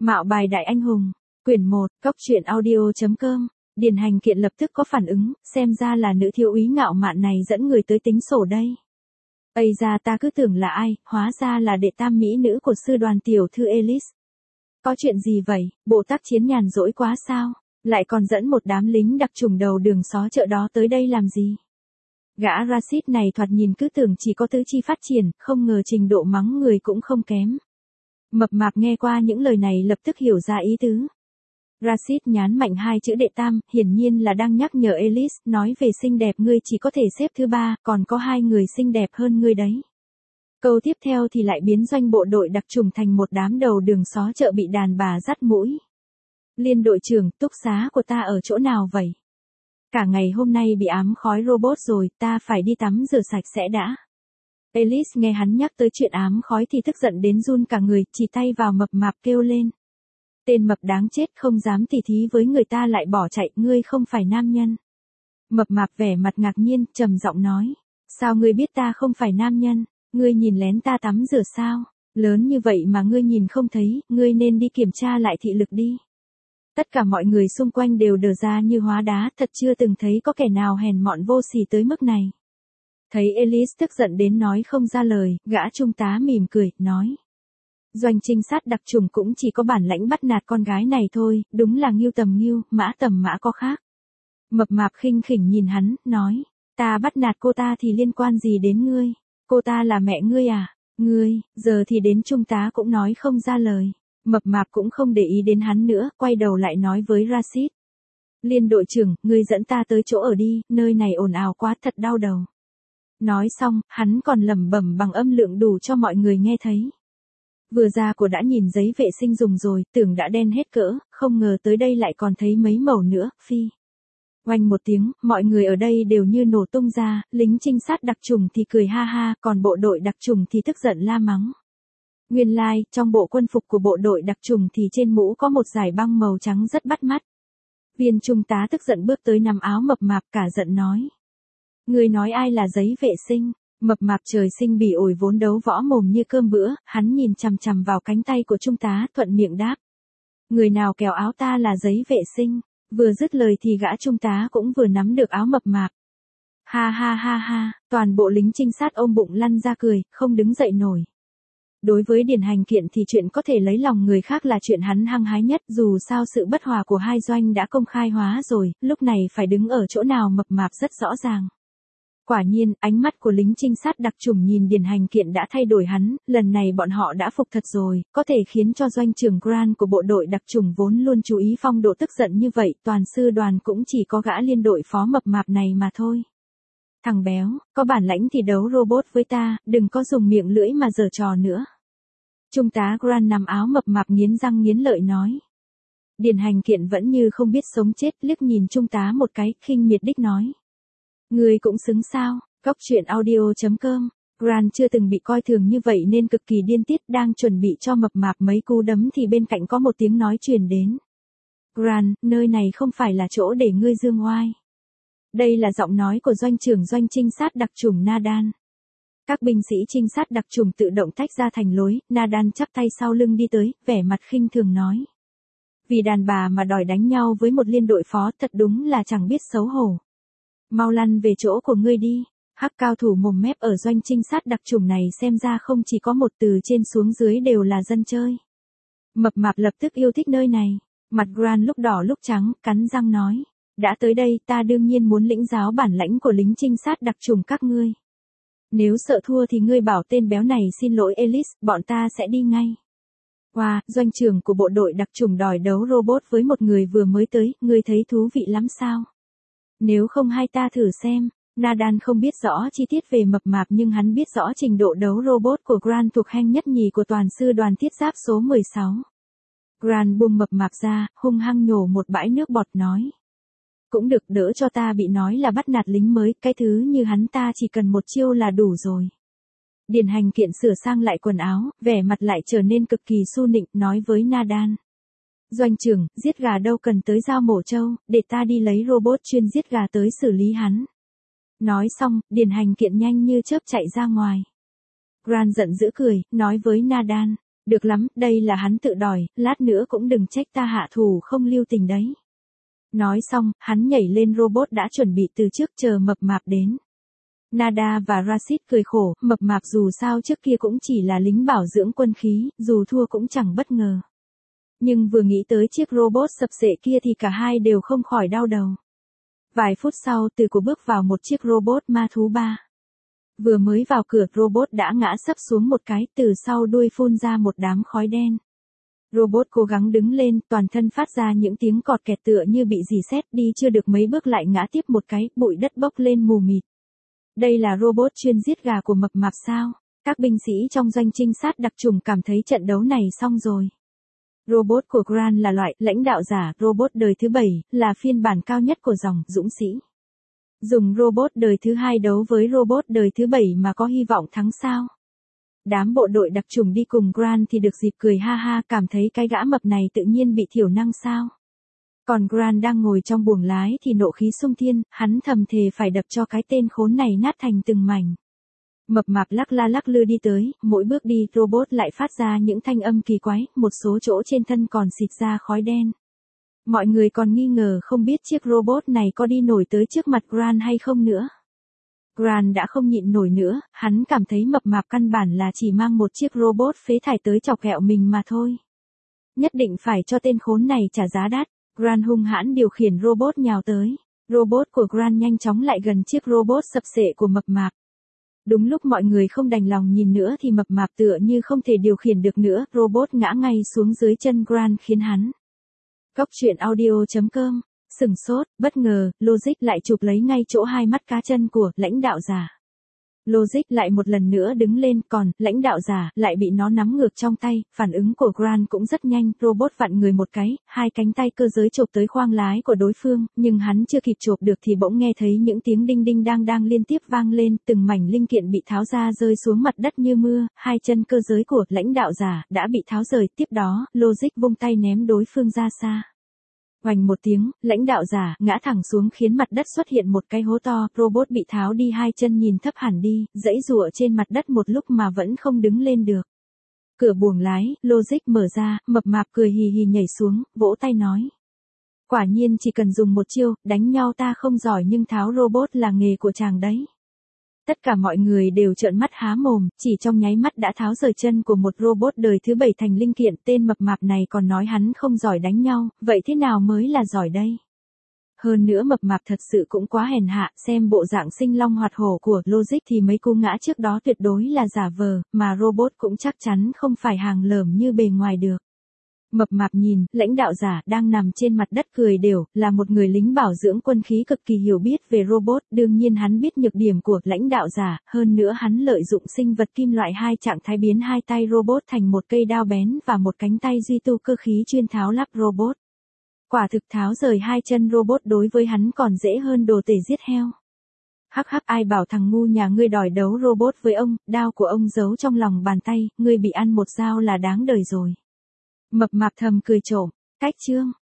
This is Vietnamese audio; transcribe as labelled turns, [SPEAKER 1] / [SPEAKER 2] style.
[SPEAKER 1] Mạo bài đại anh hùng. Quyển 1, Cóc truyện audio.com. Điền Hành Kiện lập tức có phản ứng, xem ra là nữ thiếu úy ngạo mạn này dẫn người tới tính sổ đây. Ây ra ta cứ tưởng là ai, hóa ra là đệ tam mỹ nữ của sư đoàn tiểu thư Alice. Có chuyện gì vậy, bộ tác chiến nhàn rỗi quá sao? Lại còn dẫn một đám lính đặc trùng đầu đường xó chợ đó tới đây làm gì? Gã Rashid này thoạt nhìn cứ tưởng chỉ có tứ chi phát triển, không ngờ trình độ mắng người cũng không kém. Mập mạp nghe qua những lời này lập tức hiểu ra ý tứ. Rashid nhán mạnh hai chữ đệ tam, hiển nhiên là đang nhắc nhở Alice, nói về xinh đẹp ngươi chỉ có thể xếp thứ ba, còn có hai người xinh đẹp hơn ngươi đấy. Câu tiếp theo thì lại biến doanh bộ đội đặc trùng thành một đám đầu đường xó chợ bị đàn bà dắt mũi. Liên đội trưởng, túc xá của ta ở chỗ nào vậy? Cả ngày hôm nay bị ám khói robot rồi, ta phải đi tắm rửa sạch sẽ đã. Alice nghe hắn nhắc tới chuyện ám khói thì tức giận đến run cả người, chỉ tay vào mập mạp kêu lên. Tên mập đáng chết không dám tỉ thí với người ta lại bỏ chạy, ngươi không phải nam nhân. Mập mạp vẻ mặt ngạc nhiên, trầm giọng nói. Sao ngươi biết ta không phải nam nhân? Ngươi nhìn lén ta tắm rửa sao? Lớn như vậy mà ngươi nhìn không thấy, ngươi nên đi kiểm tra lại thị lực đi. Tất cả mọi người xung quanh đều đờ ra như hóa đá, thật chưa từng thấy có kẻ nào hèn mọn vô sỉ tới mức này. Thấy Alice tức giận đến nói không ra lời, gã trung tá mỉm cười, nói. Doanh trinh sát đặc trùng cũng chỉ có bản lãnh bắt nạt con gái này thôi, đúng là ngưu tầm ngưu, mã tầm mã có khác. Mập mạp khinh khỉnh nhìn hắn, nói. Ta bắt nạt cô ta thì liên quan gì đến ngươi? Cô ta là mẹ ngươi à? Ngươi, giờ thì đến trung tá cũng nói không ra lời. Mập mạp cũng không để ý đến hắn nữa, quay đầu lại nói với Rashid. Liên đội trưởng, ngươi dẫn ta tới chỗ ở đi, nơi này ồn ào quá thật đau đầu. Nói xong, hắn còn lẩm bẩm bằng âm lượng đủ cho mọi người nghe thấy. Vừa ra cô đã nhìn giấy vệ sinh dùng rồi, tưởng đã đen hết cỡ, không ngờ tới đây lại còn thấy mấy mẩu nữa, phi. Oanh một tiếng, mọi người ở đây đều như nổ tung ra, lính trinh sát đặc trùng thì cười ha ha, còn bộ đội đặc trùng thì tức giận la mắng. Nguyên lai, trong bộ quân phục của bộ đội đặc trùng thì trên mũ có một dải băng màu trắng rất bắt mắt. Viên trung tá tức giận bước tới nắm áo mập mạp cả giận nói. Người nói ai là giấy vệ sinh? Mập mạp trời sinh bỉ ổi vốn đấu võ mồm như cơm bữa, hắn nhìn chằm chằm vào cánh tay của trung tá, thuận miệng đáp. Người nào kéo áo ta là giấy vệ sinh? Vừa dứt lời thì gã trung tá cũng vừa nắm được áo mập mạp. Ha ha ha ha, toàn bộ lính trinh sát ôm bụng lăn ra cười, không đứng dậy nổi. Đối với Điền Hành Kiện thì chuyện có thể lấy lòng người khác là chuyện hắn hăng hái nhất, dù sao sự bất hòa của hai doanh đã công khai hóa rồi, lúc này phải đứng ở chỗ nào mập mạp rất rõ ràng. Quả nhiên, ánh mắt của lính trinh sát đặc trùng nhìn Điền Hành Kiện đã thay đổi hắn, lần này bọn họ đã phục thật rồi, có thể khiến cho doanh trưởng Grant của bộ đội đặc trùng vốn luôn chú ý phong độ tức giận như vậy, toàn sư đoàn cũng chỉ có gã liên đội phó mập mạp này mà thôi. Thằng béo, có bản lãnh thì đấu robot với ta, đừng có dùng miệng lưỡi mà giở trò nữa. Trung tá Grant nằm áo mập mạp nghiến răng nghiến lợi nói. Điền Hành Kiện vẫn như không biết sống chết, liếc nhìn trung tá một cái, khinh miệt đích nói. Người cũng xứng sao, Cóc truyện audio.com. Grant chưa từng bị coi thường như vậy nên cực kỳ điên tiết, đang chuẩn bị cho mập mạp mấy cú đấm thì bên cạnh có một tiếng nói truyền đến. Grant, nơi này không phải là chỗ để ngươi dương oai. Đây là giọng nói của doanh trưởng doanh trinh sát đặc trùng Nadan. Các binh sĩ trinh sát đặc trùng tự động tách ra thành lối, Nadan chắp tay sau lưng đi tới, vẻ mặt khinh thường nói. Vì đàn bà mà đòi đánh nhau với một liên đội phó thật đúng là chẳng biết xấu hổ. Mau lăn về chỗ của ngươi đi. Hắc cao thủ mồm mép ở doanh trinh sát đặc trùng này xem ra không chỉ có một, từ trên xuống dưới đều là dân chơi. Mập mạp lập tức yêu thích nơi này. Mặt Grant lúc đỏ lúc trắng, cắn răng nói. Đã tới đây ta đương nhiên muốn lĩnh giáo bản lãnh của lính trinh sát đặc trùng các ngươi. Nếu sợ thua thì ngươi bảo tên béo này xin lỗi Alice, bọn ta sẽ đi ngay. Wow, doanh trưởng của bộ đội đặc trùng đòi đấu robot với một người vừa mới tới, ngươi thấy thú vị lắm sao? Nếu không hai ta thử xem. Nadan không biết rõ chi tiết về mập mạp nhưng hắn biết rõ trình độ đấu robot của Grant thuộc hạng nhất nhì của toàn sư đoàn thiết giáp số 16. Grant buông mập mạp ra, hung hăng nhổ một bãi nước bọt nói. Cũng được, đỡ cho ta bị nói là bắt nạt lính mới, cái thứ như hắn ta chỉ cần một chiêu là đủ rồi. Điền Hành Kiện sửa sang lại quần áo, vẻ mặt lại trở nên cực kỳ su nịnh, nói với Nadan. Doanh trưởng, giết gà đâu cần tới dao mổ trâu, để ta đi lấy robot chuyên giết gà tới xử lý hắn. Nói xong, Điền Hành Kiện nhanh như chớp chạy ra ngoài. Grant giận dữ cười, nói với Nadan. Được lắm, đây là hắn tự đòi, lát nữa cũng đừng trách ta hạ thủ không lưu tình đấy. Nói xong, hắn nhảy lên robot đã chuẩn bị từ trước chờ mập mạp đến. Nada và Rashid cười khổ, mập mạp dù sao trước kia cũng chỉ là lính bảo dưỡng quân khí, dù thua cũng chẳng bất ngờ. Nhưng vừa nghĩ tới chiếc robot sập xệ kia thì cả hai đều không khỏi đau đầu. Vài phút sau, Từ Của bước vào một chiếc robot ma thú 3. Vừa mới vào cửa, robot đã ngã sấp xuống một cái, từ sau đuôi phun ra một đám khói đen. Robot cố gắng đứng lên, toàn thân phát ra những tiếng cọt kẹt tựa như bị rỉ sét, đi chưa được mấy bước lại ngã tiếp một cái, bụi đất bốc lên mù mịt. Đây là robot chuyên giết gà của mập mạp sao? Các binh sĩ trong doanh trinh sát đặc trùng cảm thấy trận đấu này xong rồi. Robot của Grant là loại lãnh đạo giả, robot đời thứ 7, là phiên bản cao nhất của dòng dũng sĩ. Dùng robot đời thứ 2 đấu với robot đời thứ 7 mà có hy vọng thắng sao? Đám bộ đội đặc trùng đi cùng Grant thì được dịp cười ha ha, cảm thấy cái gã mập này tự nhiên bị thiểu năng sao. Còn Grant đang ngồi trong buồng lái thì nộ khí xung thiên, hắn thầm thề phải đập cho cái tên khốn này nát thành từng mảnh. Mập mạp lắc la lắc lư đi tới, mỗi bước đi robot lại phát ra những thanh âm kỳ quái, một số chỗ trên thân còn xịt ra khói đen. Mọi người còn nghi ngờ không biết chiếc robot này có đi nổi tới trước mặt Grant hay không nữa. Grant đã không nhịn nổi nữa, hắn cảm thấy mập mạp căn bản là chỉ mang một chiếc robot phế thải tới chọc ghẹo mình mà thôi. Nhất định phải cho tên khốn này trả giá đắt. Grant hung hãn điều khiển robot nhào tới. Robot của Grant nhanh chóng lại gần chiếc robot sập xệ của mập mạp. Đúng lúc mọi người không đành lòng nhìn nữa thì mập mạp tựa như không thể điều khiển được nữa, robot ngã ngay xuống dưới chân Grant khiến hắn. Cóc truyện audio.com, sừng sốt, bất ngờ, Logic lại chụp lấy ngay chỗ hai mắt cá chân của lãnh đạo giả. Logic lại một lần nữa đứng lên, còn lãnh đạo giả lại bị nó nắm ngược trong tay. Phản ứng của Grant cũng rất nhanh, robot vặn người một cái, hai cánh tay cơ giới chộp tới khoang lái của đối phương, nhưng hắn chưa kịp chộp được thì bỗng nghe thấy những tiếng đinh đinh đang đang liên tiếp vang lên, từng mảnh linh kiện bị tháo ra rơi xuống mặt đất như mưa, hai chân cơ giới của lãnh đạo giả đã bị tháo rời, tiếp đó, Logic vung tay ném đối phương ra xa. Oành một tiếng, lãnh đạo giả ngã thẳng xuống khiến mặt đất xuất hiện một cái hố to, robot bị tháo đi hai chân nhìn thấp hẳn đi, giãy giụa trên mặt đất một lúc mà vẫn không đứng lên được. Cửa buồng lái, Logic mở ra, mập mạp cười hì hì nhảy xuống, vỗ tay nói. Quả nhiên chỉ cần dùng một chiêu, đánh nhau ta không giỏi nhưng tháo robot là nghề của chàng đấy. Tất cả mọi người đều trợn mắt há mồm, chỉ trong nháy mắt đã tháo rời chân của một robot đời thứ 7 thành linh kiện, tên mập mạp này còn nói hắn không giỏi đánh nhau, vậy thế nào mới là giỏi đây? Hơn nữa mập mạp thật sự cũng quá hèn hạ, xem bộ dạng sinh long hoạt hổ của Logic thì mấy cú ngã trước đó tuyệt đối là giả vờ, mà robot cũng chắc chắn không phải hàng lởm như bề ngoài được. Mập mạp nhìn, lãnh đạo giả đang nằm trên mặt đất cười đều, là một người lính bảo dưỡng quân khí cực kỳ hiểu biết về robot, đương nhiên hắn biết nhược điểm của lãnh đạo giả, hơn nữa hắn lợi dụng sinh vật kim loại hai trạng thái biến hai tay robot thành một cây đao bén và một cánh tay duy tu cơ khí chuyên tháo lắp robot. Quả thực tháo rời hai chân robot đối với hắn còn dễ hơn đồ tể giết heo. Hắc hắc, ai bảo thằng ngu nhà ngươi đòi đấu robot với ông, đao của ông giấu trong lòng bàn tay, ngươi bị ăn một dao là đáng đời rồi. Mập mạp thầm cười trộm, cách chương.